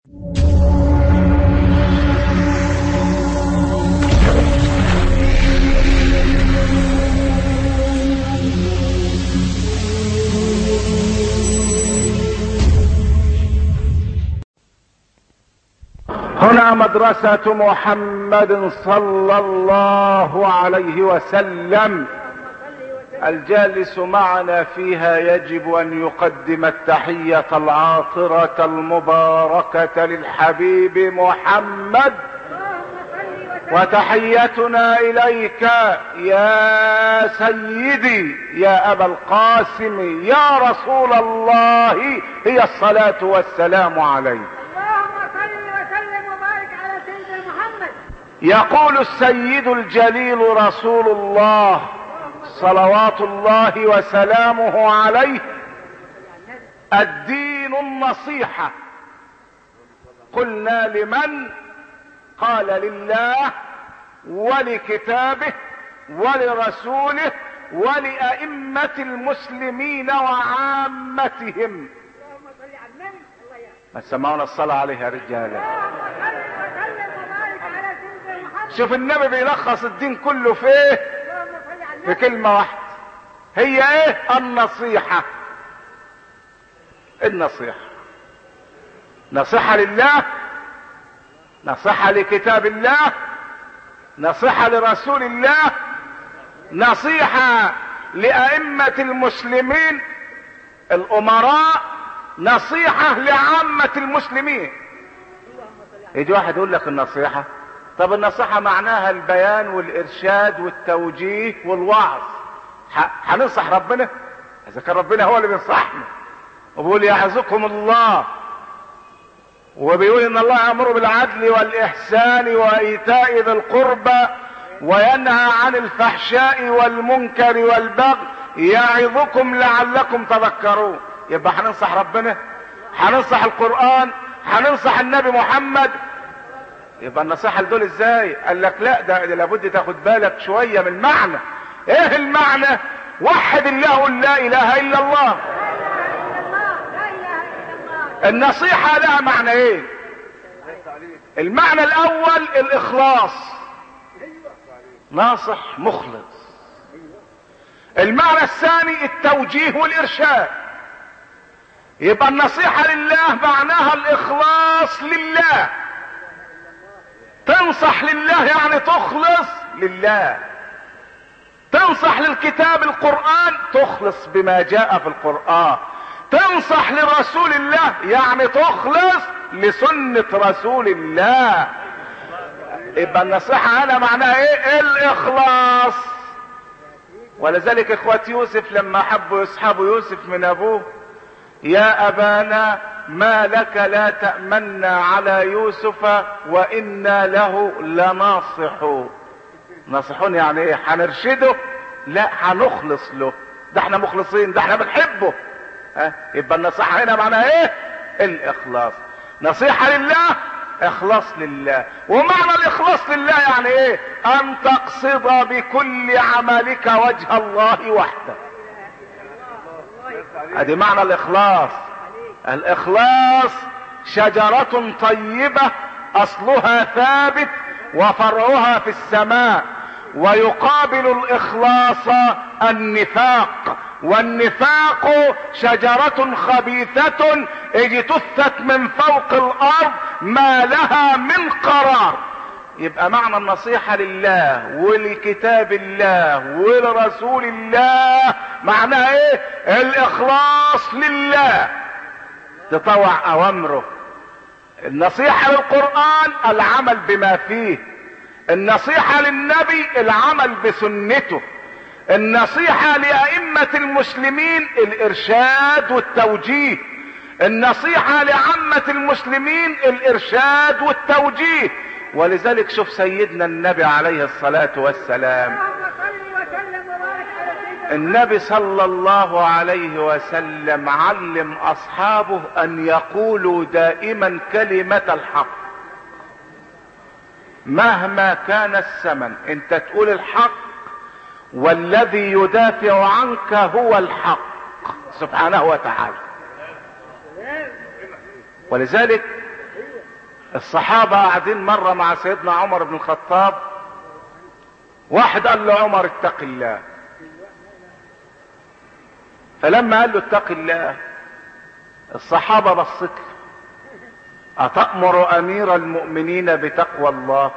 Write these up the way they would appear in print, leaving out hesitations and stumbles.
هنا مدرسة محمد صلى الله عليه وسلم، الجالس معنا فيها يجب ان يقدم التحية العاطرة المباركة للحبيب محمد، وتحيتنا اليك يا سيدي يا ابا القاسم يا رسول الله هي الصلاة والسلام عليك. يقول السيد الجليل رسول الله صلوات الله وسلامه عليه: الدين النصيحة. قلنا لمن؟ قال لله ولكتابه ولرسوله ولأئمة المسلمين وعامتهم. ما سمعونا الصلاة عليه يا رجالة. شوف النبي بيلخص الدين كله فيه في كلمة واحدة، هي ايه؟ النصيحة. النصيحة، نصيحة لله، نصيحة لكتاب الله، نصيحة لرسول الله، نصيحة لأئمة المسلمين الأمراء، نصيحة لعامة المسلمين. يجي واحد يقول لك النصيحة، طب النصيحة معناها البيان والإرشاد والتوجيه والوعظ. هننصح ربنا؟ إذا كان ربنا هو اللي بينصحنا وبيقول يعظكم الله، وبيقول إن الله يأمر بالعدل والإحسان وإيتاء ذي القربى وينهى عن الفحشاء والمنكر والبغي يعظكم لعلكم تذكرون. يبقى هننصح ربنا، هننصح القرآن، هننصح النبي محمد. يبقى النصيحة لدول ازاي؟ قال لك لا، ده لابد تاخد بالك شوية من المعنى. ايه المعنى؟ وحد الله، لا اله الا الله. النصيحة لها معنى ايه؟ المعنى الاول الاخلاص، ناصح مخلص. المعنى الثاني التوجيه والارشاد. يبقى النصيحة لله معناها الاخلاص لله، تنصح لله يعني تخلص لله. تنصح للكتاب القرآن تخلص بما جاء في القرآن. تنصح لرسول الله يعني تخلص لسنة رسول الله. يبقى النصيحة هنا معناها ايه؟ الاخلاص. ولذلك اخوة يوسف لما حبوا يسحبوا يوسف من ابوه: يا ابانا ما لك لا تأمنا على يوسف وإنا له لناصحون. ناصحون يعني ايه؟ هنرشده؟ لا، هنخلص له. ده احنا مخلصين، ده احنا بنحبه. يبقى النصيحة هنا معناها ايه؟ الاخلاص. نصيحة لله، اخلاص لله. ومعنى الاخلاص لله يعني ايه؟ ان تقصد بكل عملك وجه الله وحده. ادي معنى الاخلاص. الاخلاص شجرة طيبة اصلها ثابت وفرعها في السماء، ويقابل الاخلاص النفاق، والنفاق شجرة خبيثة اجتثت من فوق الارض ما لها من قرار. يبقى معنى النصيحة لله ولكتاب الله ولرسول الله معناها ايه؟ الاخلاص لله، تطوع اوامره. النصيحة للقرآن العمل بما فيه. النصيحة للنبي العمل بسنته. النصيحة لأئمة المسلمين الارشاد والتوجيه. النصيحة لعامة المسلمين الارشاد والتوجيه. ولذلك شوف سيدنا النبي عليه الصلاة والسلام، النبي صلى الله عليه وسلم علم اصحابه ان يقولوا دائما كلمة الحق مهما كان الثمن. انت تقول الحق والذي يدافع عنك هو الحق سبحانه وتعالى. ولذلك الصحابة قاعدين مرة مع سيدنا عمر بن الخطاب، واحد قال له عمر اتق الله، فلما قال له اتق الله الصحابة بصت له، أتأمر أمير المؤمنين بتقوى الله؟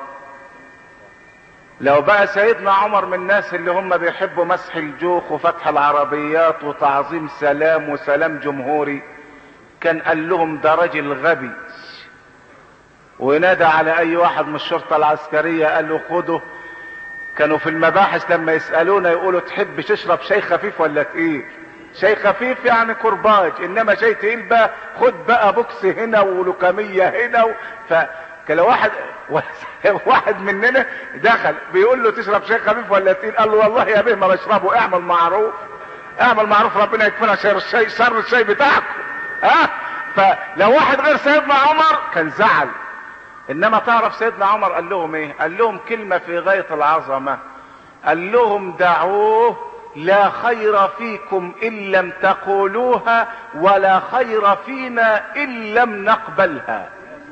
لو بقى سيدنا عمر من الناس اللي هم بيحبوا مسح الجوخ وفتح العربيات وتعظيم سلام وسلام جمهوري، كان قال لهم ده راجل غبي، ونادى على اي واحد من الشرطة العسكرية قال له خده. كانوا في المباحث لما يسألونا يقولوا تحب تشرب شاي خفيف ولا تقيل؟ شاي خفيف يعني كرباج، انما شاي تقيل بقى خد بقى بوكس هنا ولوكامية هنا كان واحد مننا دخل بيقول له تشرب شاي خفيف ولا تقيل؟ قال له والله يا بيه ما بشربه. اعمل معروف، اعمل معروف، ربنا يكفينا شر الشاي بتاعكم. فلو واحد غير سيدنا عمر كان زعل. انما تعرف سيدنا عمر قال لهم ايه؟ قال لهم كلمة في غاية العظمة، قال لهم دعوه، لا خير فيكم ان لم تقولوها ولا خير فينا ان لم نقبلها.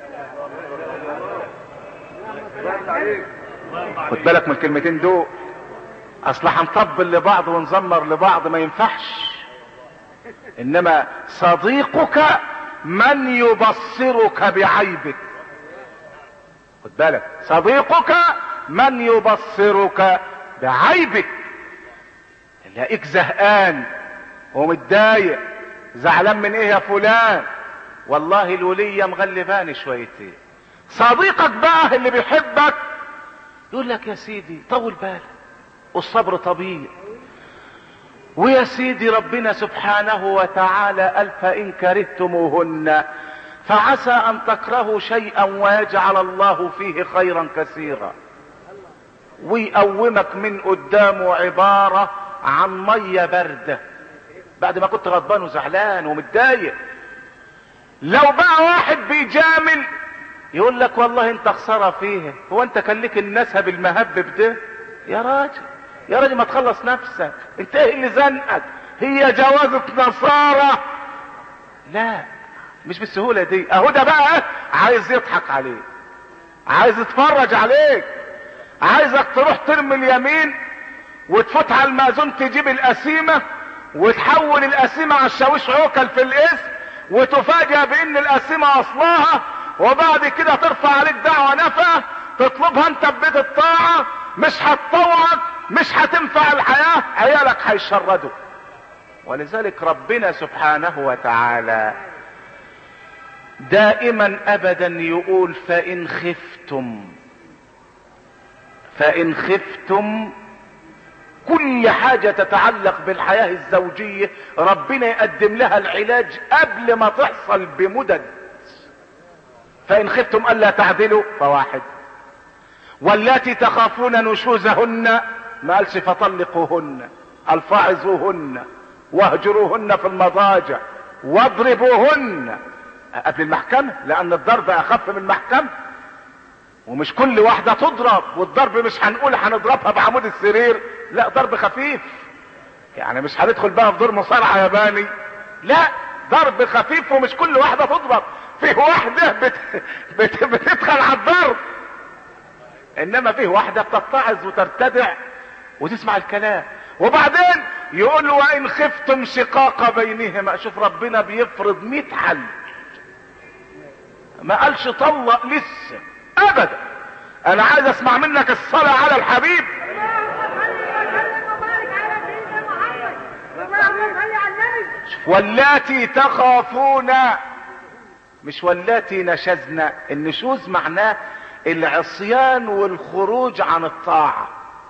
خد بالك من الكلمتين دول، اصل هنطبل لبعض ونزمر لبعض ما ينفعش. انما صديقك من يبصرك بعيبك. خد بالك، صديقك من يبصرك بعيبك. تلاقيك زهقان ومتضايق، زعلان من ايه يا فلان؟ والله الولية مغلباني شويتين. صديقك بقى اللي بيحبك يقول لك يا سيدي طول بالك والصبر طبيعي، ويا سيدي ربنا سبحانه وتعالى قال فإن كرهتموهن فعسى أن تكرهوا شيئا ويجعل الله فيه خيرا كثيرا، ويقومك من قدامه عبارة عن مية باردة بعد ما كنت غضبان وزعلان ومتضايق. لو بقى واحد بيجامل يقول لك والله انت خسارة فيه، هو انت كان لك النسب المهبب ده؟ يا راجل يا راجل ما تخلص نفسك، انت ايه اللي زنقك؟ هي جوازة نصارى؟ لا مش بالسهولة دي. اهو ده بقى عايز يضحك عليك، عايز يتفرج عليك، عايزك تروح ترمي اليمين وتفوت على المأذون تجيب القسيمة وتحول القسيمة على الشاويش عوكل في الاسم وتفاجأ بان القسيمة اصلها، وبعد كده ترفع عليك دعوة نفقة تطلبها انت ببيت الطاعة، مش هتطوعك، مش هتنفع الحياة، عيالك هيشردوا. ولذلك ربنا سبحانه وتعالى دائما ابدا يقول فإن خفتم كل حاجة تتعلق بالحياة الزوجية ربنا يقدم لها العلاج قبل ما تحصل بمدد. فإن خفتم ألا تعدلوا فواحد، واللاتي تخافون نشوزهن ما قالش فطلقوهن، قال فاعظوهن واهجروهن في المضاجع واضربوهن قبل المحكمة، لأن الضرب أخف من المحكمة. ومش كل واحدة تضرب، والضرب مش هنقول هنضربها بعمود السرير، لا ضرب خفيف، يعني مش هندخل بقى في دور مصارعة ياباني، لا ضرب خفيف. ومش كل واحدة تضرب، فيه واحدة بتدخل على الضرب، انما فيه واحدة بتتعظ وترتدع وتسمع الكلام. وبعدين يقول وإن خفتم شقاق بينهما، شوف ربنا بيفرض 100 حل، ما قالش طلق لسه ابدا. انا عايز اسمع منك الصلاة على الحبيب. واللاتي تخافون، مش واللاتي نشزن. النشوز معناه العصيان والخروج عن الطاعة.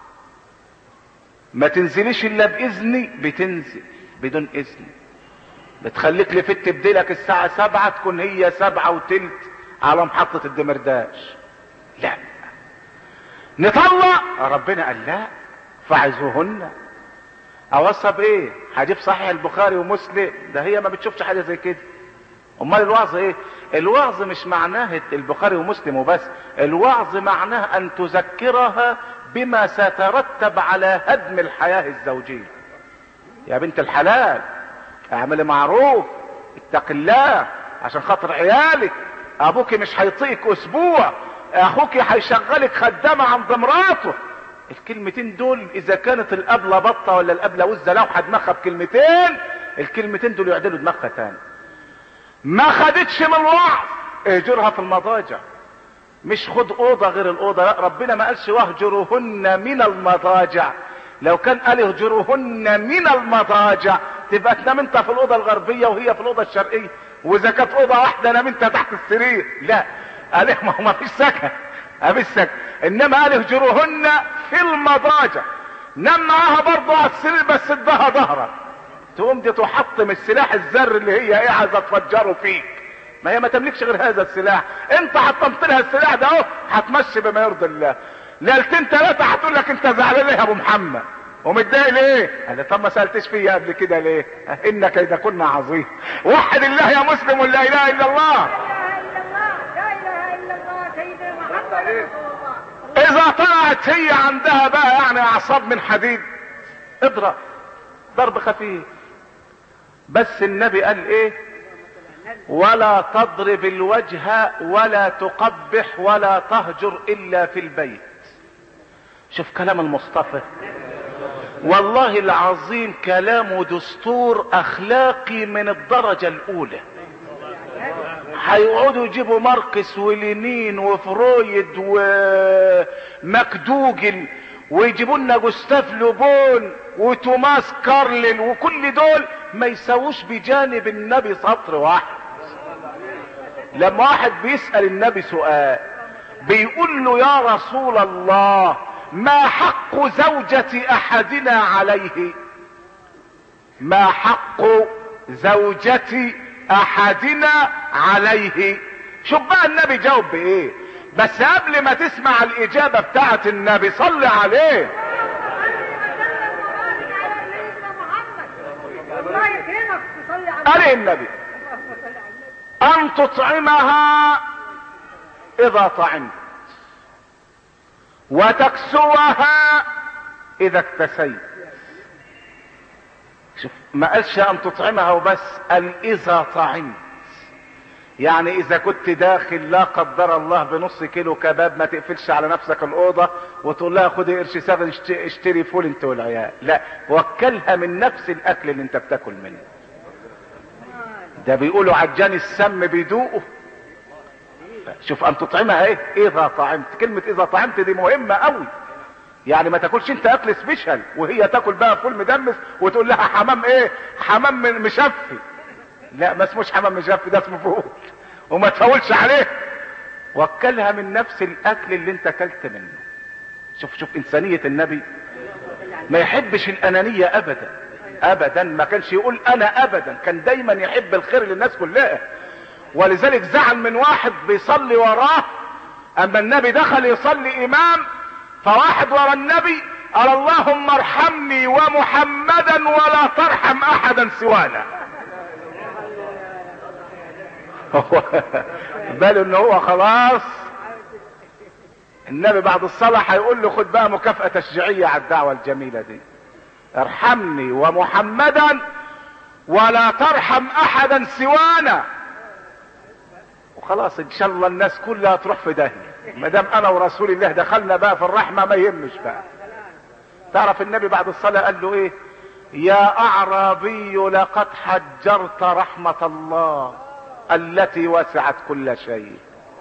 ما تنزليش الا باذني، بتنزل بدون اذن، بتخليك لفت بديلك الساعة 7 تكون هي 7:15 على محطة الدمرداش. لا نطلق، ربنا قال لا فاعظوهن. اوصى بايه؟ حديث صحيح البخاري ومسلم، ده هي ما بتشوفش حاجة زي كده. امال الوعظ ايه؟ الوعظ مش معناه البخاري ومسلم وبس، الوعظ معناه ان تذكرها بما سيترتب على هدم الحياة الزوجية. يا بنت الحلال اعملي معروف، اتق الله عشان خاطر عيالك، ابوك مش هيطيقك اسبوع، اخوك هيشغلك خدامة عند مراته. الكلمتين دول اذا كانت الابلة بطة ولا الابلة وزة لوحة دماغها بكلمتين، الكلمتين دول يعدلوا دماغها تاني. ما خدتش من وعظ، اهجرها في المضاجع. مش خد اوضة غير الاوضة، لا، ربنا ما قالش واهجروهن من المضاجع. لو كان قال اهجروهن من المضاجع تبقى تنام انت في الاوضة الغربية وهي في الاوضة الشرقية، واذا كانت اوضة واحدة نام انت تحت السرير. لا، قال ما فيش سكن، مفيش سكن. انما قال اهجروهن في المضاجع، نام معاها برضه على السرير بس ادها ظهرك. تقوم دي تحطم السلاح الذر اللي هي ايه عايزه تفجره فيك. ما هي ما تملكش غير هذا السلاح، انت حطمت لها السلاح ده اهو، هتمشي بما يرضي الله. ليلتين ثلاثه هتقول لك انت زعلان ليه يا ابو محمد ومتضايق ليه؟ قال لي طب ما سالتش فيا قبل كده ليه؟ ان كيدكن عظيم. وحد الله يا مسلم ولا اله الا الله. اذا طلعت هي عندها بقى يعني اعصاب من حديد، اضرب ضرب خفيف. بس النبي قال ايه؟ ولا تضرب الوجه ولا تقبح ولا تهجر الا في البيت. شوف كلام المصطفى، والله العظيم كلامه دستور اخلاقي من الدرجة الاولى. هيقعدوا يجيبوا ماركس ولينين وفرويد ومكدوجل ويجيبوا لنا جوستاف لوبون وتوماس كارلين، وكل دول ما يساووش بجانب النبي سطر واحد. لما واحد بيسأل النبي سؤال بيقول له يا رسول الله ما حق زوجة احدنا عليه؟ ما حق زوجة احدنا عليه؟ شوف بقى النبي جاوب بايه. بس قبل ما تسمع الاجابة بتاعت النبي صلي عليه. قال النبي ان تطعمها اذا طعمت وتكسوها اذا اكتسيت. شوف ما قالش ان تطعمها وبس، قال اذا طعمت. يعني اذا كنت داخل لا قدر الله بنص كيلو كباب ما تقفلش على نفسك الاوضة وتقول لها خدي قرش ساغ اشتري فول انت والعيال، لا، وكلها من نفس الاكل اللي انت بتاكل منه. ده بيقولوا عجان السم بيدوقه. شوف ان تطعمها ايه؟ اذا طعمت. كلمة اذا طعمت دي مهمة قوي. يعني ما تاكلش انت اكل سبيشال وهي تاكل بقى فول مدمس وتقول لها حمام ايه؟ حمام مشفي. لا، ما اسموش حمام مشفي، ده اسمه فول، وما تفولش عليه. وكلها من نفس الاكل اللي انت اكلت منه. شوف انسانية النبي، ما يحبش الانانية ابدا ابدا، ما كانش يقول انا ابدا، كان دايما يحب الخير للناس كلها. ولذلك زعل من واحد بيصلي وراه، اما النبي دخل يصلي امام، فواحد ورا النبي قال اللهم ارحمني ومحمدا ولا ترحم احدا سوانا. باله ان هو خلاص النبي بعد الصلاة هيقول له خد بقى مكافأة تشجيعية على الدعوة الجميلة دي، ارحمني ومحمدا ولا ترحم احدا سوانا. وخلاص ان شاء الله الناس كلها تروح في داهية ما دام انا ورسول الله دخلنا بقى في الرحمة، ما يهمش بقى. تعرف النبي بعد الصلاة قال له ايه؟ يا اعرابي لقد حجرت رحمة الله التي وسعت كل شيء.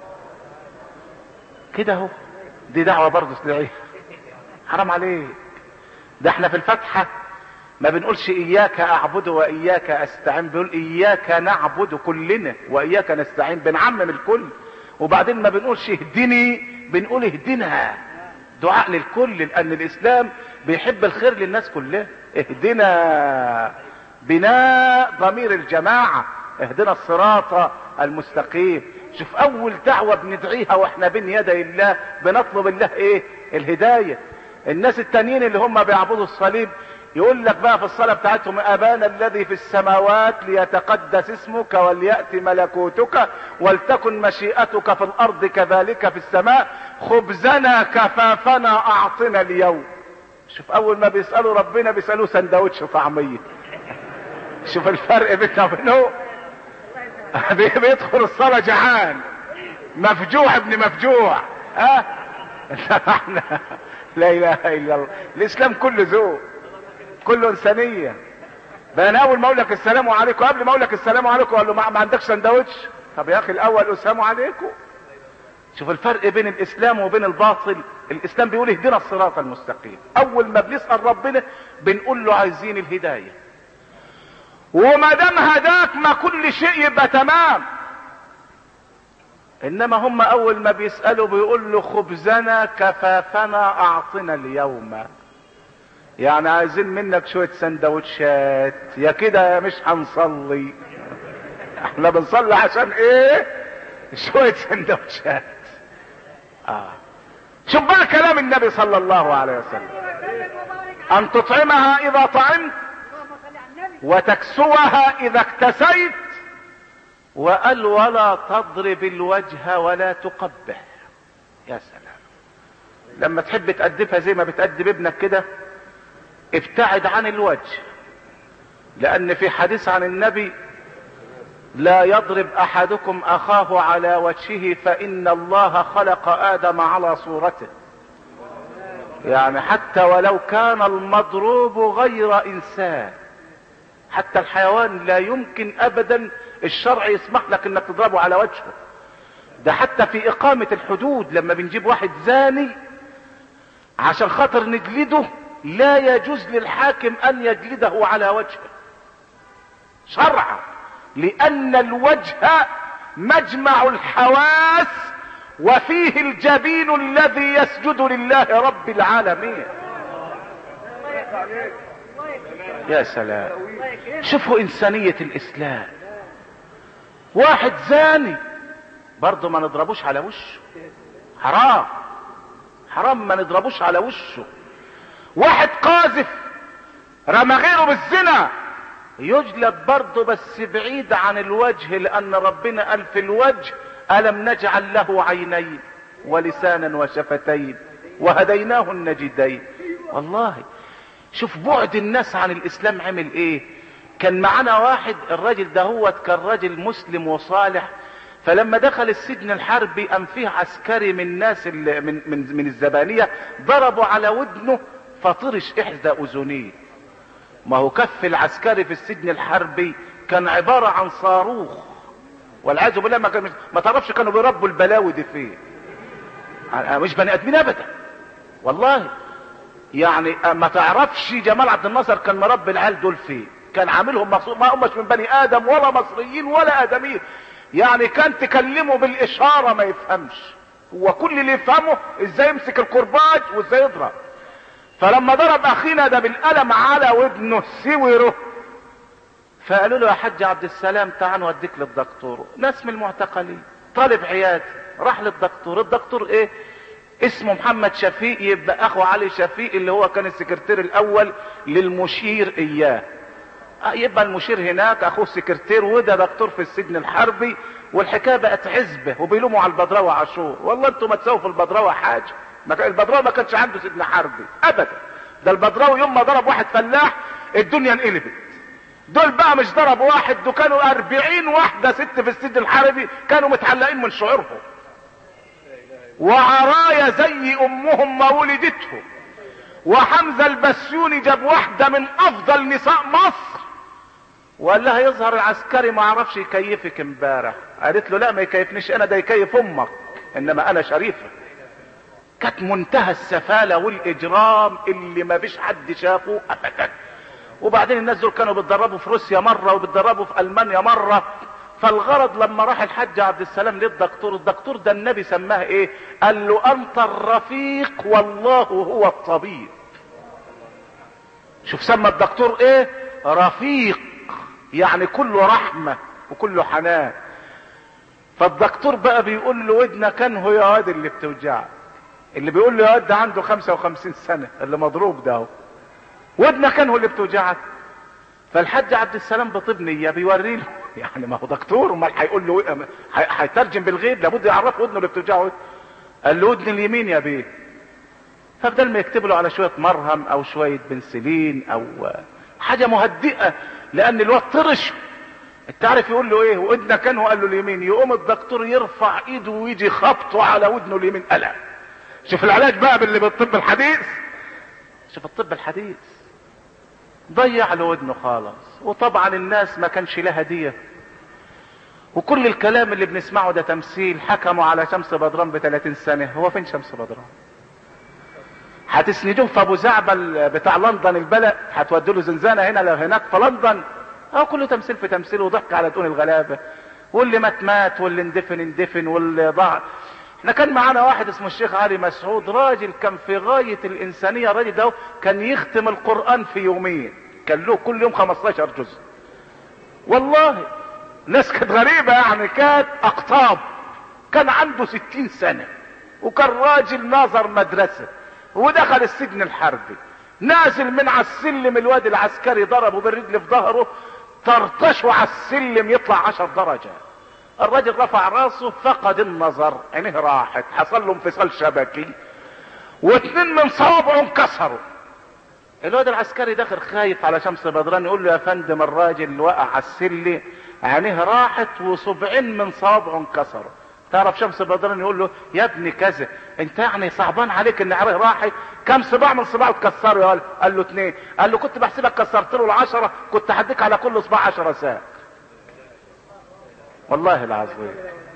كده اهو، دي دعوة برضه تدعيها، حرام عليك. ده احنا في الفاتحة ما بنقولش اياك اعبد واياك استعين، بنقول اياك نعبد كلنا واياك نستعين، بنعمم الكل. وبعدين ما بنقولش اهدني، بنقول اهدنا، دعاء للكل، لان الاسلام بيحب الخير للناس كلها. اهدنا بناء ضمير الجماعة، اهدنا الصراط المستقيم. شوف اول دعوة بندعيها واحنا بين يدي الله بنطلب الله ايه؟ الهداية. الناس التانيين اللي هم بيعبدوا الصليب يقول لك بقى في الصلاة بتاعتهم ابانا الذي في السماوات ليتقدس اسمك وليأتي ملكوتك ولتكن مشيئتك في الارض كذلك في السماء خبزنا كفافنا اعطنا اليوم. شوف اول ما بيسألوا ربنا بيسألوه سندوتش طعمية. شوف الفرق بيننا وبينه. بيدخل الصلاة جعان مفجوع ابن مفجوع. ها احنا لا اله الا الله. الاسلام كله ذوق، كله انسانيه. ده انا اول ما اقول لك السلام عليكم، قبل ما اقول لك السلام عليكم اقول له ما عندكش سندوتش؟ طب يا اخي الاول السلام عليكم. شوف الفرق بين الاسلام وبين الباطل. الاسلام بيقول اهدنا الصراط المستقيم، اول ما بنسال ربنا بنقول له عايزين الهدايه، وما دام هداك ما كل شيء يبقى تمام. انما هم اول ما بيسالوا بيقول له خبزنا كفافنا اعطنا اليوم، يعني عايزين منك شويه سندوتشات، يا كده يا مش هنصلي. احنا بنصلي عشان ايه؟ شويه سندوتشات. شوف بقى كلام النبي صلى الله عليه وسلم، ان تطعمها اذا طعمت وتكسوها اذا اكتسيت، وقال ولا تضرب الوجه ولا تقبح. يا سلام، لما تحب تأدبها زي ما بتأدب ابنك كده ابتعد عن الوجه، لان في حديث عن النبي لا يضرب احدكم اخاه على وجهه فان الله خلق ادم على صورته. يعني حتى ولو كان المضروب غير انسان، حتى الحيوان لا يمكن ابدا الشرع يسمح لك انك تضربه على وجهه. ده حتى في اقامة الحدود لما بنجيب واحد زاني عشان خاطر نجلده لا يجوز للحاكم ان يجلده على وجهه شرعا، لان الوجه مجمع الحواس وفيه الجبين الذي يسجد لله رب العالمين. يا سلام، شوفوا انسانية الاسلام. واحد زاني برضه ما نضربوش على وشه، حرام حرام ما نضربوش على وشه. واحد قاذف رمى غيره بالزنا يجلد برضه بس بعيد عن الوجه، لان ربنا قال في الوجه الم نجعل له عينين ولسانا وشفتين وهديناه النجدين. والله شوف بعد الناس عن الاسلام عمل ايه. كان معنا واحد، الراجل ده كان راجل مسلم وصالح، فلما دخل السجن الحربي قام فيه عسكري من الناس من الزبانية ضربوا على ودنه فطرش احدى اذنيه. ما هو كف العسكري في السجن الحربي كان عبارة عن صاروخ، والعياذ بالله ما تعرفش كانوا بيربوا البلاوي دي فين. مش بني ادمين ابدا والله. يعني ما تعرفش جمال عبد الناصر كان مربي العيال دول فين، كان عاملهم مخصوص، ما همش من بني ادم ولا مصريين ولا ادميين. يعني كان تكلمه بالاشارة ما يفهمش، وكل اللي يفهمه ازاي يمسك الكرباج وازاي يضرب. فلما ضرب اخينا ده بالقلم على ودنه سوره، فقالوا له يا حاج عبد السلام تعال نوديك للدكتور. ناس من المعتقلين طالب عيادة راح للدكتور. الدكتور ايه اسمه محمد شفيق، يبقى اخو علي شفيق اللي هو كان السكرتير الاول للمشير اياه. يبقى المشير هناك اخوه سكرتير، وده دكتور في السجن الحربي. والحكايه بقت عزبه وبيلوموا على البدراوي عاشور. والله انتوا ما تساووا في البدراوي حاجه. البدراوي ما كانش عنده سجن حربي ابدا. ده البدراوي يوم ما ضرب واحد فلاح الدنيا انقلبت. دول بقى مش ضرب واحد، دول كانوا 40 واحده ست في السجن الحربي كانوا متعلقين من شعورهم، وعرايا زي امهم ما ولدتهم. وحمزه البسيوني جاب واحده من افضل نساء مصر وقال لها يظهر العسكري ما عرفش يكيفك امبارح. قالت له لا ما يكيفنيش انا، ده يكيف امك، انما انا شريفه. كانت منتهى السفاله والاجرام اللي ما فيش حد شافه ابدا. وبعدين الناس دول كانوا بيتدربوا في روسيا مره وبيتدربوا في المانيا مره. فالغرض لما راح الحاج عبد السلام للدكتور، الدكتور ده النبي سماه ايه؟ قال له انت الرفيق والله هو الطبيب. شوف سمى الدكتور ايه؟ رفيق، يعني كله رحمة وكله حنان. فالدكتور بقى بيقول له ودنك انه يا واد اللي بتوجعك. اللي بيقول له يا واد ده عنده 55 سنة اللي مضروب ده، ودنك انه اللي بتوجعك. فالحاج عبد السلام بطيب نية بيوري له، يعني ما هو دكتور امال هيقول له هيترجم بالغيب، لابد يعرف ودنه اللي بتوجعه. قال له ودن اليمين يا بيه. فبدل ما يكتب له على شوية مرهم او شوية بنسلين او حاجة مهدئة، لان الواد طرش انت عارف يقول له ايه؟ ودنك كان قال له اليمين. يقوم الدكتور يرفع ايده ويجي خبطه على ودنه اليمين. قلق. شوف العلاج بقى بالطب الحديث. شوف الطب الحديث ضيع له ودنه خالص. وطبعا الناس ما كانش لها دية، وكل الكلام اللي بنسمعه ده تمثيل. حكموا على شمس بدران ب30 سنة. هو فين شمس بدران؟ هتسندوه في ابو زعبل بتاع لندن البلد، هتودوا له زنزانة هنا لو هناك في لندن. كله تمثيل في تمثيل، وضحك على دقون الغلابة. واللي مات واللي اندفن واللي ضاع. احنا كان معانا واحد اسمه الشيخ علي مسعود، راجل كان في غاية الانسانية. الراجل ده كان يختم القرآن في يومين، كان له كل يوم 15 جزء. والله ناس كانت غريبة يعني، كانت اقطاب. كان عنده 60 سنة، وكان راجل ناظر مدرسة، ودخل السجن الحربي. نازل من على السلم الواد العسكري ضربه بالرجل في ظهره، طرطشه على السلم يطلع 10 درجات. الراجل رفع راسه، فقد النظر، عينيه راحت، حصل له انفصال شبكي، و2 من صوابعه انكسروا. الواد العسكري داخل خايف على شمس بدران، يقول له يا فندم الراجل اللي وقع على السلم عينيه راحت وصبعين من صوابعه انكسروا. تعرف شمس بدران يقول له يا ابني كذا، انت يعني صعبان عليك ان عينيه راحت؟ كم صباع من صباعه اتكسروا؟ قال له 2. قال له كنت بحسبك كسرت له 10، كنت هديك على كل صباع 10 ساعة. والله العظيم.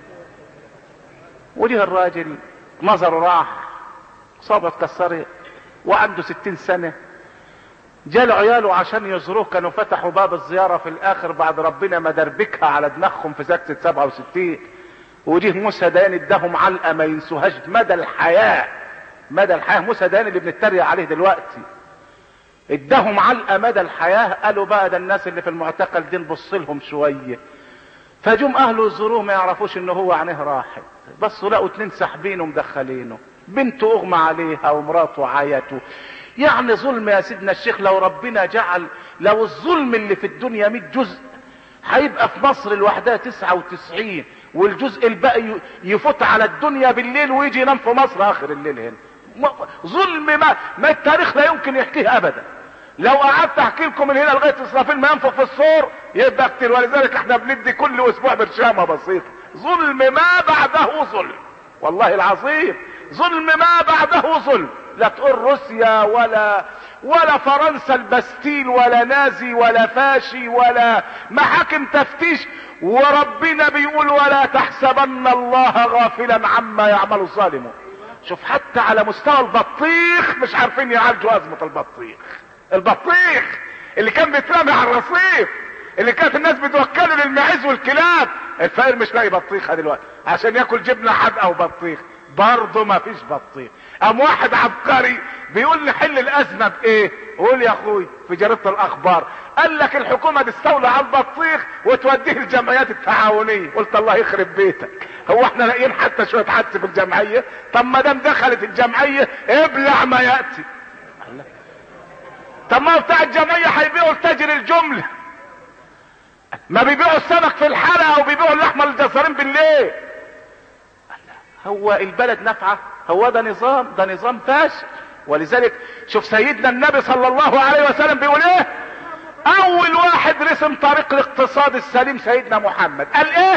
وجه الراجل نظره راح، صابعه اتكسرت، وعنده 60 سنة. جال عياله عشان يزوروه، كانوا فتحوا باب الزيارة في الاخر بعد ربنا ما دربكها على دماغهم في سكتة 67. وجه موسى ديان اداهم علقة ما ينسوهاش مدى الحياة. مدى الحياة موسى ديان اللي بنتريق عليه دلوقتي، اداهم علقة مدى الحياة. قالوا بقى ده الناس اللي في المعتقل دي نبص لهم شوية. فجم اهله يزوروه ما يعرفوش انه هو عينيه راحت، بصوا لقوا 2 ساحبينه ومدخلينه. بنته اغمى عليها ومراته عيته. يعني ظلم يا سيدنا الشيخ. لو ربنا جعل لو الظلم اللي في الدنيا 100 جزء، هيبقى في مصر لوحدها 99، والجزء الباقي يفوت على الدنيا بالليل ويجي ينام في مصر اخر الليل هنا. ظلم ما التاريخ لا يمكن يحكيه ابدا. لو قعدت احكي لكم من هنا لغايه اسرافيل ما ينفخ في الصور يبقى كتير. ولذلك احنا بندي كل اسبوع برشامه بسيطه. ظلم ما بعده ظلم، والله العظيم. ظلم ما بعده ظلم. لا تقول روسيا ولا فرنسا البستيل ولا نازي ولا فاشي ولا محاكم تفتيش. وربنا بيقول ولا تحسبن الله غافلا عما يعمل الظالمون. شوف حتى على مستوى البطيخ مش عارفين يعالجوا ازمه البطيخ. البطيخ اللي كان بيترمي على الرصيف، اللي كانت الناس بتوكله للمعيز والكلاب، الفقير مش لاقي بطيخه دلوقتي عشان ياكل جبنه حادقه وبطيخ. برضه ما فيش بطيخ. قام واحد عبقري بيقول لي حل الازمه بايه؟ قول يا اخوي في جريده الاخبار. قال لك الحكومه تستولى على البطيخ وتوديه الجمعيات التعاونيه. قلت الله يخرب بيتك، هو احنا لاقيين حتى شويه حدس في الجمعيه؟ طب ما دام دخلت الجمعيه ابلع ما ياتي. طب ما بتاع الجمعيه هيبيعوا لتاجر الجمله، ما بيبيعوا السمك في الحلقه وبيبيعوا اللحمه للجزارين بالليل. هو البلد نافعه؟ هو ده نظام فاشل. ولذلك شوف سيدنا النبي صلى الله عليه وسلم بيقول ايه؟ اول واحد رسم طريق الاقتصاد السليم سيدنا محمد. قال ايه؟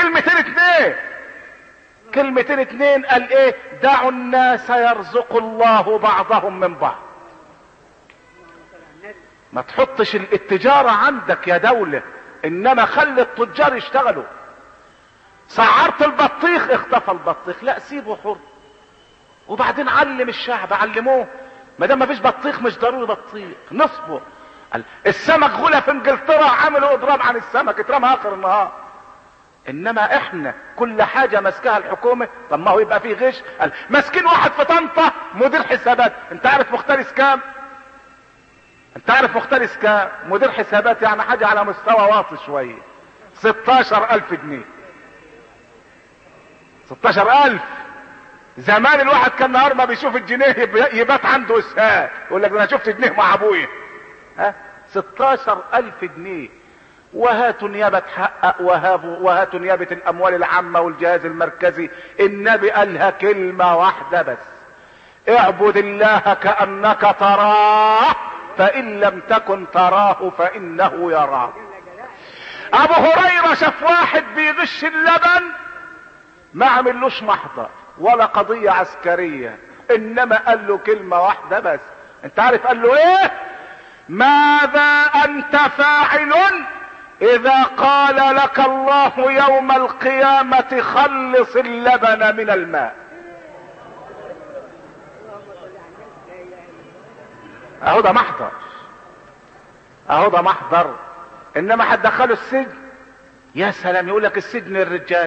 كلمتين اتنين. قال ايه؟ دعوا الناس يرزق الله بعضهم من بعض. ما تحطش التجارة عندك يا دولة، انما خلي التجار يشتغلوا. سعرت البطيخ، اختفى البطيخ، لا سيبه حر. وبعدين علم الشعب، علموه ما دام مفيش بطيخ مش ضروري بطيخ، نصبر. السمك غلا في انجلترا، عملوا اضراب عن السمك، اترمى اخر النهار. انما احنا كل حاجه ماسكها الحكومه. طب ما هو يبقى فيه غش. ماسكين واحد في طنطا مدير حسابات، انت عارف مختلس كام؟ مدير حسابات يعني حاجه على مستوى واطي شويه، 16,000 جنيه. 16,000. زمان الواحد كان نهار ما بيشوف الجنيه يبات عنده اسهال، يقول لك انا شفت جنيه مع ابويا. 16,000 جنيه. وهاتوا نيابة تحقق، وهاتوا نيابة الاموال العامة والجهاز المركزي. النبي قالها كلمة واحدة بس: اعبد الله كأنك تراه، فإن لم تكن تراه فإنه يراك. ابو هريرة شاف واحد بيغش اللبن، ما عملوش محضر ولا قضية عسكرية، انما قال له كلمة واحدة بس. انت عارف قال له ايه؟ ماذا انت فاعل اذا قال لك الله يوم القيامة خلص اللبن من الماء؟ اهو ده محضر، اهو ده محضر. انما هتدخله السجن، يا سلام، يقول لك السجن الرجال،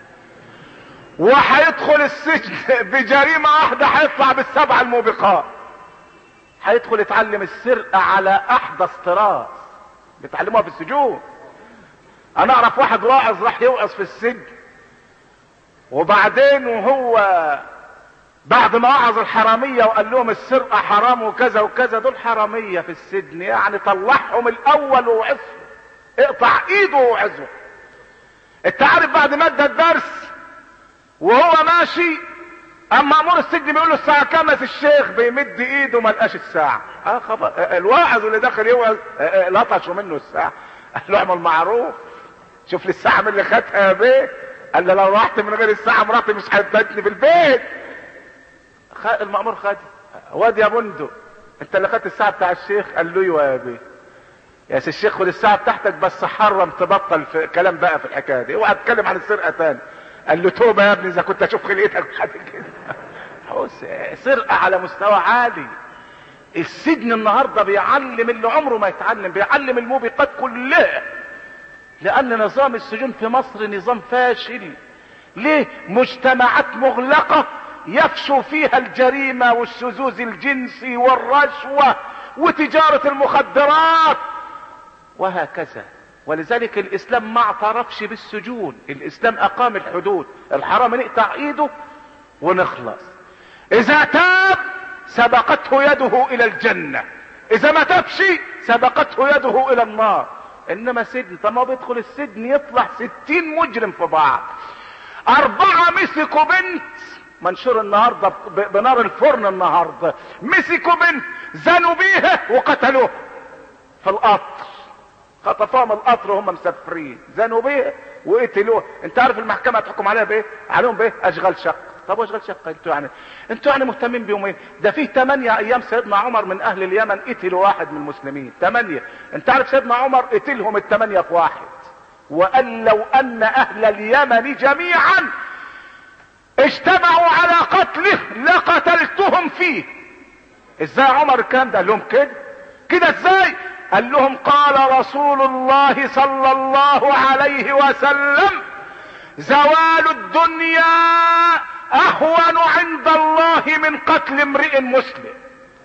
وهيدخل السجن بجريمة واحدة هيطلع بالسبع الموبقات. هيدخل يتعلم السرقة على احدث طراز بيتعلموها في السجون. انا اعرف واحد واعظ راح يوعظ في السجن، وبعدين وهو بعد ما وعظ الحرامية وقال لهم السرقة حرام وكذا وكذا، دول حرامية في السجن، يعني طلعهم الاول ووعظهم، اقطع ايده ووعظه. انت عارف بعد ما ادى الدرس وهو ماشي، اما امور السجن بيقول له الساعة كام يا الشيخ؟ بيمد ايده ما لقاش الساعة. خبر الواعظ اللي داخل يوعظ لطشوا منه الساعة. قال له اعمل معروف، شوف لي الساعة من اللي خدها يا بيه. قال له لو رحت من غير الساعة مراتي مش هتباتني في البيت. المأمور خد، واد يا بندق انت اللي خدت الساعة بتاع الشيخ؟ قال له ايوه يا بيه. يا سي الشيخ خد الساعة بتاعتك، بس حرم تبطل في كلام بقى في الحكاية دي، اوعى تتكلم عن السرقة تاني. قال له توبة يا ابني اذا كنت اشوف خلقتك حد كده. سرقة على مستوى عالي. السجن النهاردة بيعلم اللي عمره ما يتعلم، بيعلم الموبقات كلها، لان نظام السجون في مصر نظام فاشل. ليه؟ مجتمعات مغلقة يفشو فيها الجريمة والشذوذ الجنسي والرشوة وتجارة المخدرات وهكذا. ولذلك الاسلام ما اعترفش بالسجون، الاسلام اقام الحدود. الحرام نقطع ايده ونخلص. اذا تاب سبقته يده الى الجنة، اذا ما تابش سبقته يده الى النار. انما سجن، طب ما بيدخل السجن يطلع 60 مجرم في بعض. 4 مسكوا بنت، منشور النهارده بنار الفرن النهارده، مسكوا بنت زنوا بيها وقتلوها في القطر، خطفوهم القطر وهم مسافرين، زنوا بيها وقتلوها. انت عارف المحكمة هتحكم عليها بايه؟ عليهم بايه؟ اشغال شقة. طب واشغال شقة انتوا يعني مهتمين بيهم ايه؟ ده فيه 8 ايام سيدنا عمر من اهل اليمن قتلوا واحد من المسلمين، 8. انت عارف سيدنا عمر قتلهم ال8 في واحد، وقال لو ان اهل اليمن جميعا اجتمعوا على قتله لقتلتهم فيه. ازاي عمر الكلام ده؟ قال لهم كده ازاي؟ قال لهم قال رسول الله صلى الله عليه وسلم زوال الدنيا اهون عند الله من قتل امرئ مسلم.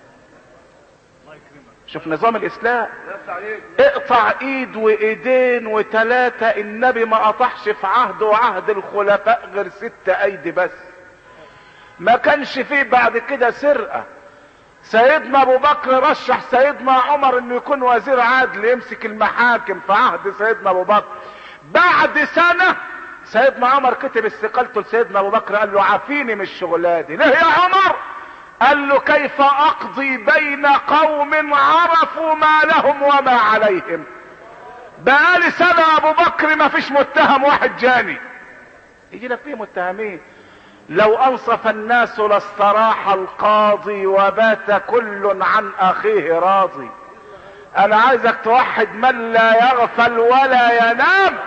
شوف نظام الاسلام، اقطع ايد وايدين و3. النبي ما قطعش في عهده وعهد الخلفاء غير 6 ايدي بس. ما كانش فيه بعد كده سرقة. سيدنا ابو بكر رشح سيدنا عمر انه يكون وزير عدل يمسك المحاكم في عهد سيدنا ابو بكر. بعد سنة سيدنا عمر كتب استقالته لسيدنا ابو بكر، قال له عافيني من الشغلة دي. ليه يا عمر؟ قال له كيف اقضي بين قوم عرفوا ما لهم وما عليهم؟ بقالي سنة ابو بكر ما فيش متهم واحد جاني. يجي لك فيه متهمين. لو انصف الناس لاستراح القاضي وبات كل عن اخيه راضي. انا عايزك توحد من لا يغفل ولا ينام.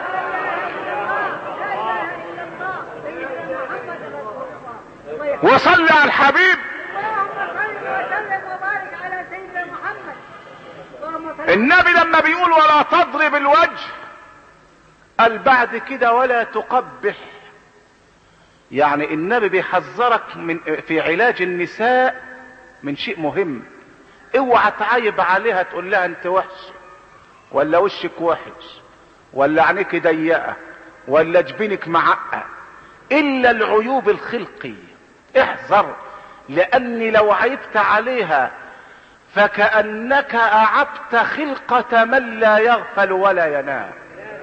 وصل على الحبيب. النبي لما بيقول ولا تضرب الوجه، قال بعد كده ولا تقبح. يعني النبي بيحذرك في علاج النساء من شيء مهم. اوعى تعايب عليها تقول لها انت وحش، ولا وشك وحش، ولا عينيك ضيقه، ولا جبينك معقه، الا العيوب الخلقيه. احذر، لاني لو عيبت عليها فكأنك اعبت خلقة من لا يغفل ولا ينام.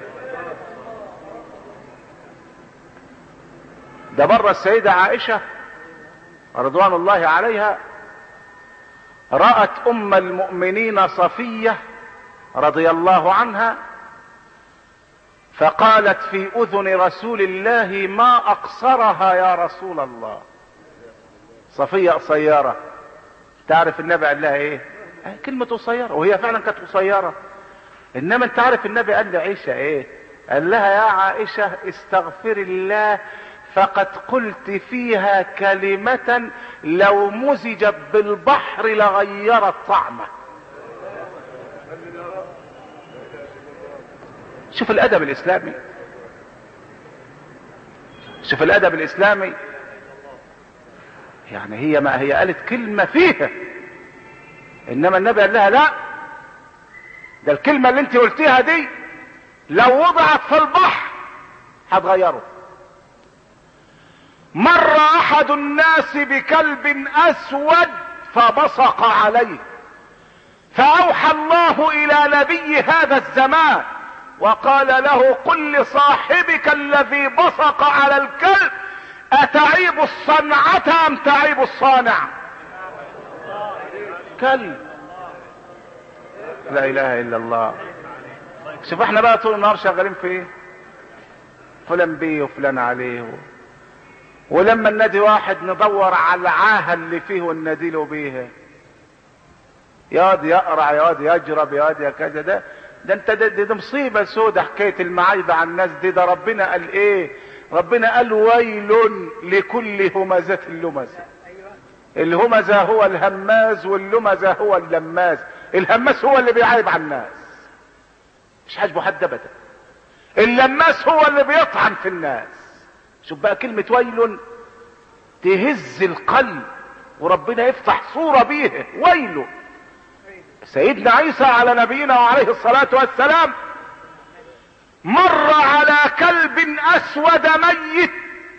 ده بره السيدة عائشة رضوان الله عليها رأت ام المؤمنين صفية رضي الله عنها فقالت في اذن رسول الله: ما اقصرها يا رسول الله. صفية قصيرة. تعرف النبي قال لها ايه؟ كلمة قصيرة، وهي فعلا كانت قصيرة. انما انت عارف النبي قال لعائشة ايه؟ قال لها: يا عائشة استغفر الله، فقد قلت فيها كلمة لو مزجت بالبحر لغيرت طعمه. شوف الادب الاسلامي، شوف الادب الاسلامي. يعني هي ما هي قالت كلمة فيها، انما النبي قال لها: لا، ده الكلمة اللي انت قلتيها دي لو وضعت في البحر هتغيره. مر احد الناس بكلب اسود فبصق عليه، فاوحى الله الى نبي هذا الزمان وقال له: قل لصاحبك الذي بصق على الكلب: اتعيب الصنعة ام تعيب الصانع؟ كلب. لا اله الا الله. شوف احنا بقى طول النهار شغالين في ايه؟ فلان بيه وفلان عليه ولما ننادي واحد ندور على العاهة اللي فيه ونناديله بيها. ياض يقرع، ياض يجرب، ياض يا كذا. ده انت ده مصيبة سودة حكاية المعايبة على الناس دي. ده ربنا قال ايه؟ ربنا قال: ويل لكل همزة لمزة. الهمزة هو الهماز واللمزة هو اللماز. الهماز هو اللي بيعايب على الناس، مش حاجة حد ابدا. اللماس هو اللي بيطعن في الناس. شوف بقى كلمة ويل تهز القلب، وربنا يفتح صورة بيها. ويل. سيدنا عيسى على نبينا وعليه الصلاة والسلام مر على كلب اسود ميت،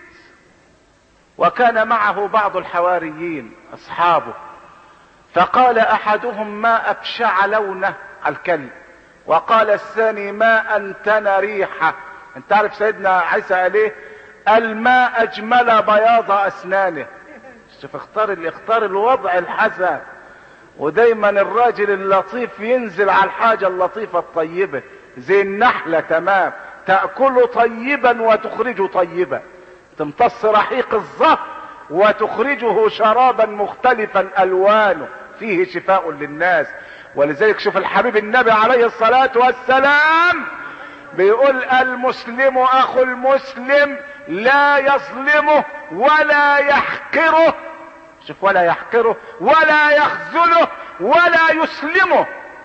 وكان معه بعض الحواريين اصحابه، فقال احدهم: ما ابشع لونه الكلب، وقال الثاني: ما انتن ريحه. انت عارف سيدنا عيسى قال ايه؟ قال: ما اجمل بياض اسنانه. شوف اختار الوضع الحسن. ودايما الراجل اللطيف ينزل على الحاجة اللطيفة الطيبة، زي النحلة تمام، تأكل طيبا وتخرج طيبا، تمتص رحيق الزهر وتخرجه شرابا مختلفا الوانه فيه شفاء للناس. ولذلك شوف الحبيب النبي عليه الصلاة والسلام بيقول: المسلم اخو المسلم لا يظلمه ولا يحقره. شوف، ولا يحقره ولا يخذله ولا يسلمه.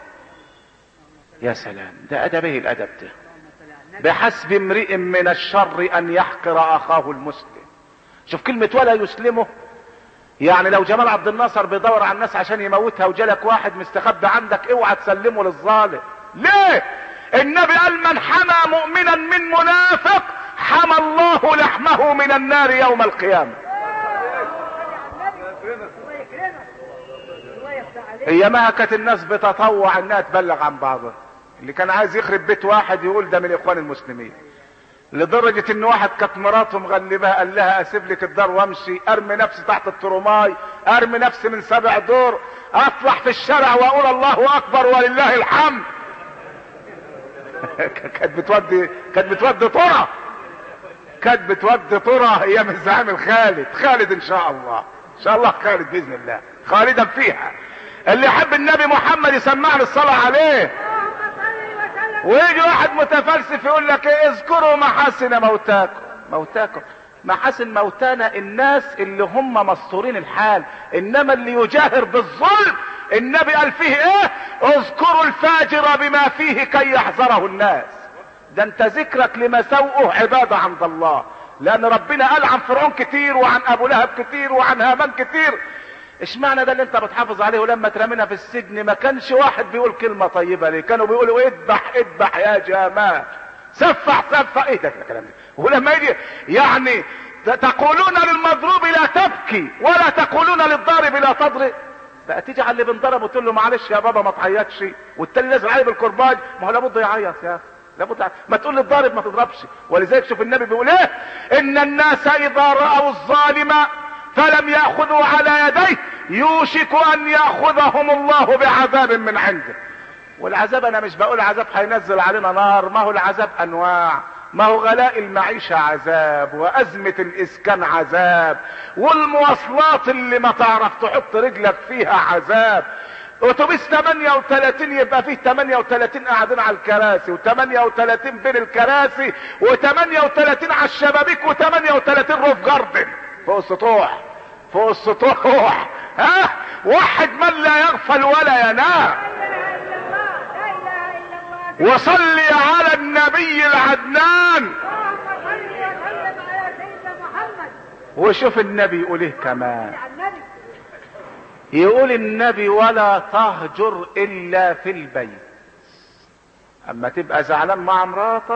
يا سلام، ده ادب ايه الادب ده؟ بحسب امرئ من الشر ان يحقر اخاه المسلم. شوف كلمة ولا يسلمه، يعني لو جمال عبد الناصر بيدور على الناس عشان يموتها وجالك واحد مستخبي عندك، اوعى تسلمه للظالم. ليه؟ النبي قال: من حمى مؤمنا من منافق حمى الله لحمه من النار يوم القيامة. ايامها كانت الناس بتطوع انها تبلغ عن بعضها. اللي كان عايز يخرب بيت واحد يقول ده من اخوان المسلمين، لدرجة ان واحد كانت مراته مغلبها قال لها: اسيب لك الدار وامشي، ارمي نفسي تحت الترماي، ارمي نفسي من 7 دور، اطلع في الشارع واقول الله اكبر ولله الحمد. كانت بتودي طرة ايام الزعيم خالد ان شاء الله خالد باذن الله، خالدا فيها. اللي يحب النبي محمد يسمعني الصلاة عليه. ويجي واحد متفلسف يقول لك ايه؟ اذكروا محاسن موتاكم. محاسن موتانا الناس اللي هم مستورين الحال، انما اللي يجاهر بالظلم النبي قال فيه ايه؟ اذكروا الفاجر بما فيه كي يحذره الناس. ده انت ذكرك لمساوئه عبادة عند الله، لان ربنا قال عن فرعون كتير وعن ابو لهب كتير وعن هامان كتير. اشمعنى ده اللي انت بتحافظ عليه؟ ولما ترمينا في السجن ما كانش واحد بيقول كلمة طيبة ليه؟ كانوا بيقولوا: اذبح يا جمال، سفح ايه ده الكلام ده؟ ولما يجي يعني تقولون للمضروب لا تبكي ولا تقولون للضارب لا تضرب، بقى تيجي على اللي بنضرب وتقول له: معلش يا بابا ما تعيطش، والتاني لازم عليه بالكرباج. ما هو لابد يعيط يا اخي، لابد. ما تقول للضارب ما تضربش. ولذلك شوف النبي بيقول ايه: ان الناس اذا رأوا الظالم فلم يأخذوا على يديه يوشك ان يأخذهم الله بعذاب من عنده. والعذاب انا مش بقول عذاب هينزل علينا نار، ما هو العذاب انواع. ما هو غلاء المعيشة عذاب، وازمة الاسكان عذاب، والمواصلات اللي ما تعرف تحط رجلك فيها عذاب. اتوبيس 38 يبقى فيه 38 قاعدين على الكراسي، و38 بين الكراسي، و38 على الشبابيك، و38 روف جاردن فوق السطوح، فوق السطوح. ها واحد من لا يغفل ولا ينام. وصلي على النبي العدنان. وشوف النبي يقول ايه كمان، يقول النبي ولا تهجر الا في البيت. اما تبقى زعلان مع مراتك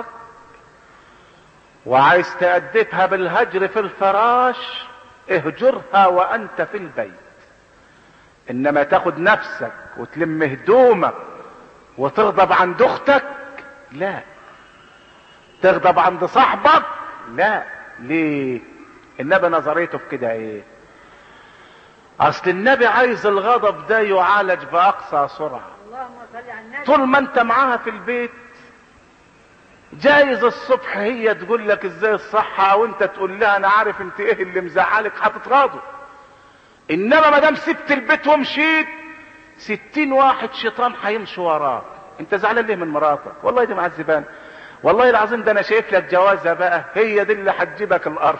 وعايز تأدبها بالهجر في الفراش، اهجرها وانت في البيت. انما تاخد نفسك وتلم هدومك وتغضب عند اختك، لا. تغضب عند صاحبك، لا. ليه؟ النبي نظريته في كده ايه؟ اصل النبي عايز الغضب ده يعالج باقصى سرعة. طول ما انت معاها في البيت، جايز الصبح هي تقول لك ازاي الصحة، او انت تقول لها انا عارف انت ايه اللي مزعلك، هتتراضوا. انما ما دام سبت البيت ومشيت، 60 واحد شيطان هيمشي وراك. انت زعلان ليه من مراتك؟ والله دي معذبان، والله العظيم ده انا شايف لك جوازة بقى هي دي اللي هتجيبك الارض،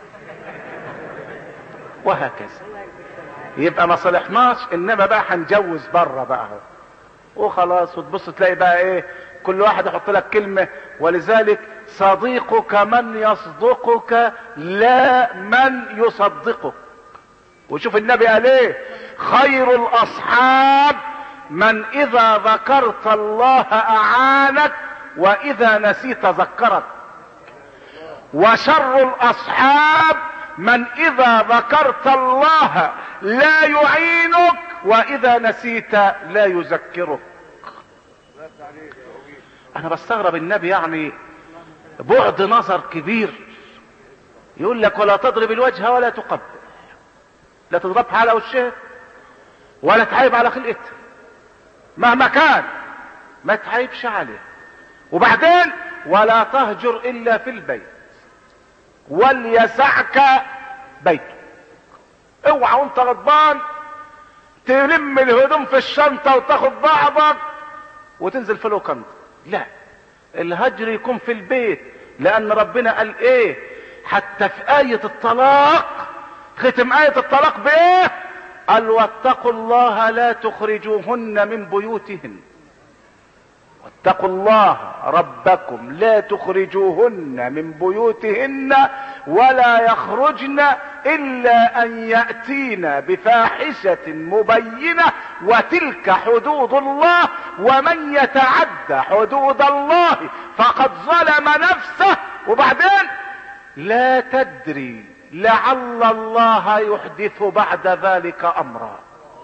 وهكذا. يبقى ما صلحناش، انما بقى هنجوز بره بقى وخلاص. وتبص تلاقي بقى ايه، كل واحد يحط لك كلمة. ولذلك صديقك من يصدقك لا من يصدقك. وشوف النبي قال ايه، خير الاصحاب من اذا ذكرت الله اعانك واذا نسيت ذكرك، وشر الاصحاب من اذا ذكرت الله لا يعينك واذا نسيت لا يذكرك. انا بستغرب النبي، يعني بعد نظر كبير. يقول لك ولا تضرب الوجه ولا تقبل، لا تضربها على وشها ولا تعيب على خلقتها، مهما كان ما تعيبش عليه. وبعدين ولا تهجر الا في البيت وليسعك بيتك. اوعى وانت غضبان تلم الهدوم في الشنطة وتاخد بعضك وتنزل في الوكند، لا. الهجر يكون في البيت، لان ربنا قال ايه حتى في آية الطلاق، ختم آية الطلاق بايه؟ قال واتقوا الله لا تخرجوهن من بيوتهن، واتقوا الله ربكم لا تخرجوهن من بيوتهن ولا يخرجن الا ان يأتين بفاحشة مبينة وتلك حدود الله ومن يتعدى حدود الله فقد ظلم نفسه. وبعدين لا تدري لعل الله يحدث بعد ذلك امرا.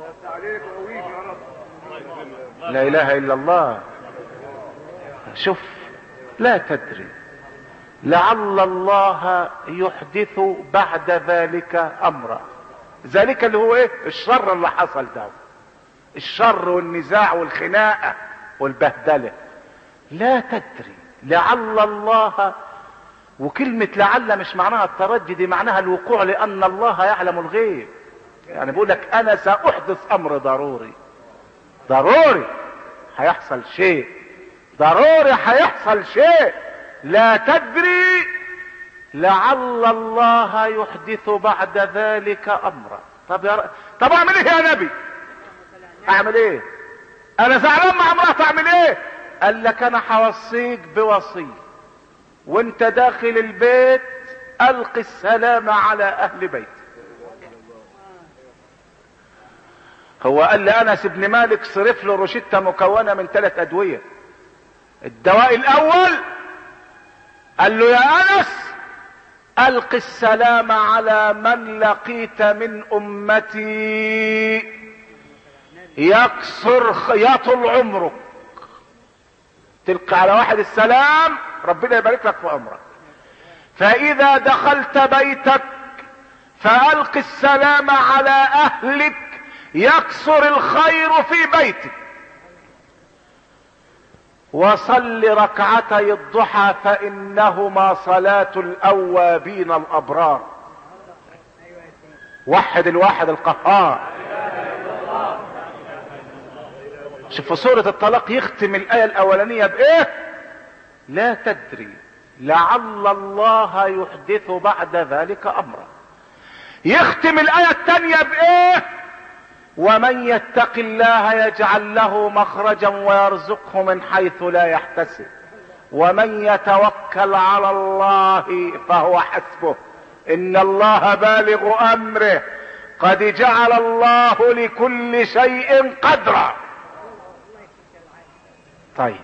لا اله الا الله. شوف، لا تدري لعل الله يحدث بعد ذلك امرا. ذلك اللي هو ايه؟ الشر اللي حصل ده، الشر والنزاع والخناقة والبهدلة. لا تدري لعل الله. وكلمة لعل مش معناها الترجي، دي معناها الوقوع، لان الله يعلم الغيب. يعني بيقول لك انا ساحدث امر ضروري، ضروري هيحصل شيء، ضروري هيحصل شيء. لا تدري لعل الله يحدث بعد ذلك امرا. طب اعمل ايه يا نبي؟ اعمل ايه؟ انا زعلان مع مراتي، اعمل ايه؟ قال لك انا هوصيك بوصيه، وانت داخل البيت الق السلام على اهل بيتك. هو قال لأنس بن مالك صرف له روشتة مكونة من 3 أدوية. الدواء الأول قال له يا أنس ألق السلام على من لقيت من أمتي يطول عمرك. تلقى على واحد السلام ربنا يبارك لك في عمرك. فإذا دخلت بيتك فألق السلام على أهلك يكثر الخير في بيتك. وصل ركعتي الضحى فانهما صلاة الاوابين الابرار. وحد الواحد القهار. شوف في سورة الطلاق يختم الآية الأولانية بإيه؟ لا تدري لعل الله يحدث بعد ذلك أمرا. يختم الآية الثانية بإيه؟ ومن يتق الله يجعل له مخرجا ويرزقه من حيث لا يحتسب ومن يتوكل على الله فهو حسبه إن الله بالغ أمره قد جعل الله لكل شيء قدرا. طيب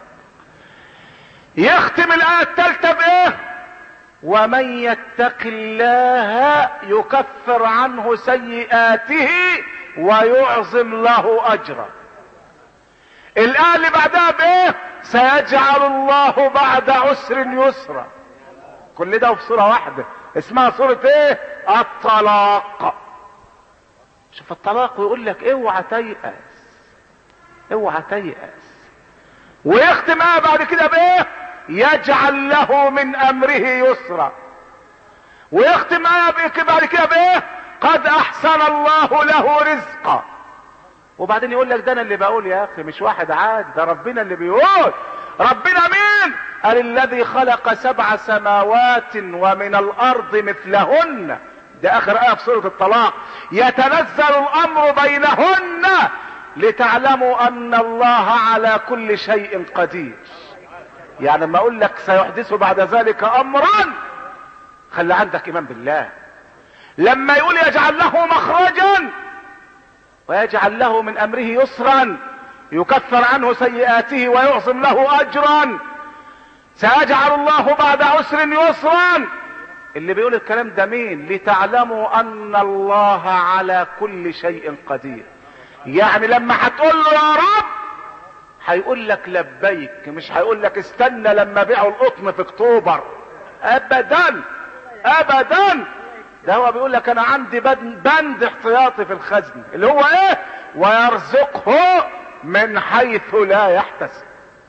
يختم الآية الثالثة بإيه؟ ومن يتق الله يكفر عنه سيئاته ويعظم له أجرا. الآية اللي بعدها بإيه؟ سيجعل الله بعد عسر يسرا. كل ده في سورة واحدة اسمها سورة ايه؟ الطلاق. شوف الطلاق ويقول لك اوعى تيأس، اوعى تيأس. ويختم ايه بعد كده بايه؟ يجعل له من امره يسرا. ويختم ايه بعد كده بايه؟ قد احسن الله له رزقا. وبعدين يقول لك ده انا اللي بقول يا اخي، مش واحد عادي، ده ربنا اللي بيقول. ربنا مين؟ قال الذي خلق 7 سماوات ومن الارض مثلهن. ده اخر ايه في سورة الطلاق. يتنزل الامر بينهن لتعلموا ان الله على كل شيء قدير. يعني لما اقول لك سيحدث بعد ذلك امرا، خلي عندك ايمان بالله. لما يقول يجعل له مخرجا ويجعل له من امره يسرا يكفر عنه سيئاته ويعظم له اجرا، سيجعل الله بعد عسر يسرا. اللي بيقول الكلام ده مين؟ لتعلموا ان الله على كل شيء قدير. يعني لما هتقول له يا رب هيقول لك لبيك، مش هيقول لك استنى لما بيعوا القطن في اكتوبر. ابدا ابدا. ده هو بيقول لك انا عندي بند احتياطي في الخزن اللي هو ايه؟ ويرزقه من حيث لا يحتسب.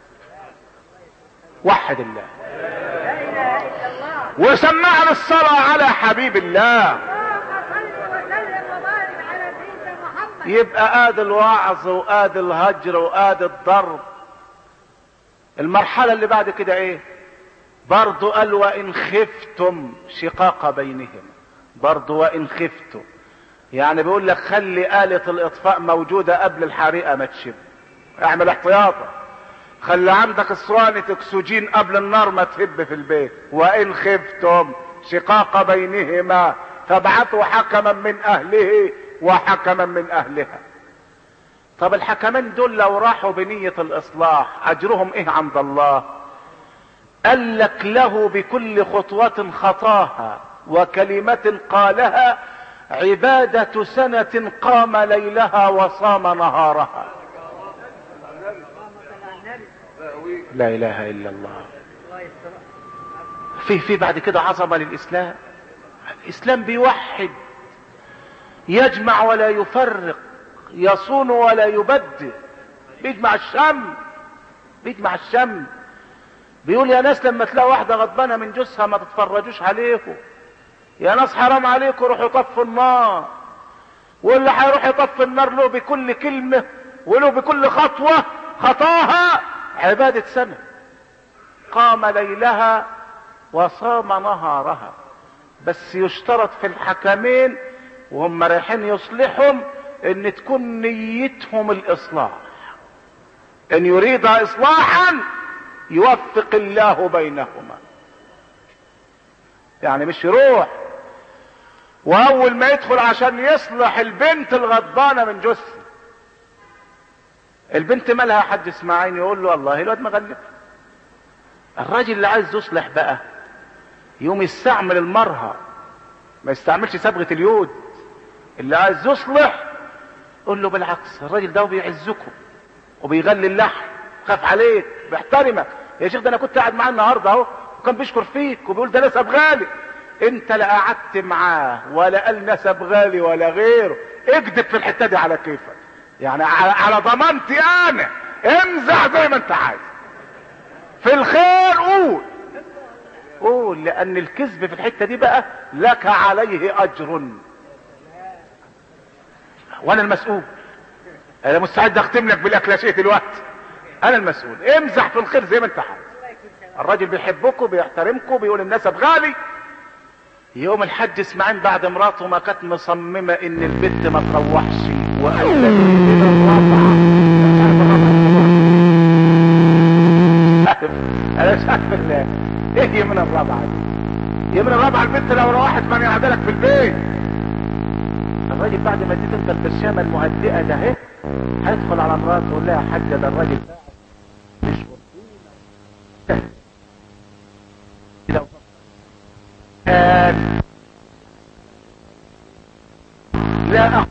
وحد الله. وسمعنا الصلاة على حبيب الله. يبقى ادي الوعظ وادي الهجر وادي الضرب. المرحلة اللي بعد كده ايه؟ برضو قال وان خفتم شقاق بينهم. برضو وان خفتم، يعني بيقول لك خلي آلة الاطفاء موجودة قبل الحريقة ما تشب. اعمل احتياطا. خلي عندك اسطوانة اكسجين قبل النار ما تهب في البيت. وان خفتم شقاق بينهما فابعثوا حكما من اهله وحكما من اهلها. طب الحكمين دول لو راحوا بنية الاصلاح اجرهم ايه عند الله؟ قال لك له بكل خطوة خطاها وكلمة قالها عبادة سنة قام ليلها وصام نهارها. لا اله الا الله. في بعد كده عظمة للاسلام. الاسلام بيوحد، يجمع ولا يفرق، يصون ولا يبدل، بيجمع الشمل. بيجمع الشمل. بيقول يا ناس لما تلاقوا واحدة غضبانة من جوزها ما تتفرجوش عليكم. يا ناس حرام عليكم روحوا طفوا النار. واللي هيروح يطفي النار له بكل كلمة وله بكل خطوة خطاها عبادة سنة. قام ليلها وصام نهارها. بس يشترط في الحكمين وهم رايحين يصلحهم ان تكون نيتهم الاصلاح. ان يريد اصلاحا يوفق الله بينهما. يعني مش يروح واول ما يدخل عشان يصلح البنت الغضبانه من جثه. البنت مالها يا حاج اسماعيل؟ يقول له والله الواد مغلب. الراجل اللي عايز يصلح بقى يوم يستعمل المرهى، ما يستعملش صبغه اليود. اللي عايز يصلح قول له بالعكس، الراجل ده بيعزكم وبيغلي اللحم، خاف عليك، بيحترمك. يا شيخ ده انا كنت قاعد معاه النهارده اهو وكان بيشكر فيك وبيقول ده نسب غالي. انت لا قعدت معاه ولا قال نسب غالي ولا غيره. اكذب في الحته دي على كيفك، يعني على ضمانتي انا. امزح زي ما انت عايز. في الخير قول لان الكذب في الحتة دي بقى لك عليه اجر، وانا المسؤول. انا مستعد اختم لك بالاكلاشيه دلوقتي، انا المسؤول. امزح في الخير زي ما انت عايز. الراجل بيحبكم بيحترمكم بيقول النسب غالي. يوم الحج اسماعيل بعد مراته ما كانت مصممه ان البنت ما تروحش وقال انا مش عارف ايه من الرابعه دي. من الرابعه البنت لو روحت من يعدلك في البيت. الراجل بعد ما اديت انت البرشامه المهدئه ده اهي هيدخل على مراته يقول لها يا حاجه ده الراجل مش لا أقول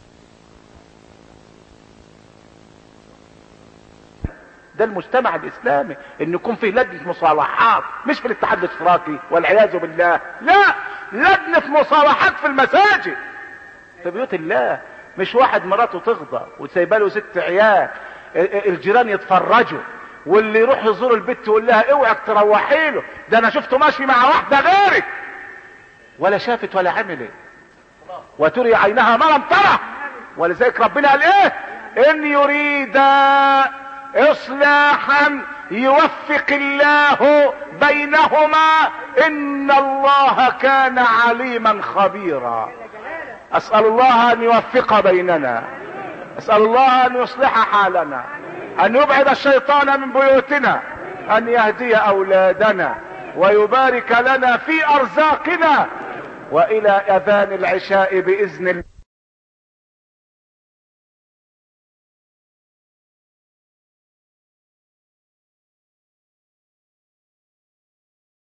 ده المجتمع الاسلامي ان يكون فيه لجنة مصالحات، مش في الاتحاد الاشتراكي والعياذ بالله، لا، لجنة مصالحات في المساجد في بيوت الله. مش واحد مراته تغضب وسايباله 6 عيال الجيران يتفرجوا، واللي يروح يزور البيت يقول لها اوعك تروحي له، ده انا شفته ماشي مع واحده غيرك، ولا شافت ولا عملت، وتري عينها ما لم ترى. ولذلك ربنا قال ايه؟ ان يريد اصلاحا يوفق الله بينهما ان الله كان عليما خبيرا. اسأل الله ان يوفق بيننا، اسأل الله ان يصلح حالنا، ان يبعد الشيطان من بيوتنا، ان يهدي اولادنا ويبارك لنا في ارزاقنا. والى اذان العشاء باذن الله.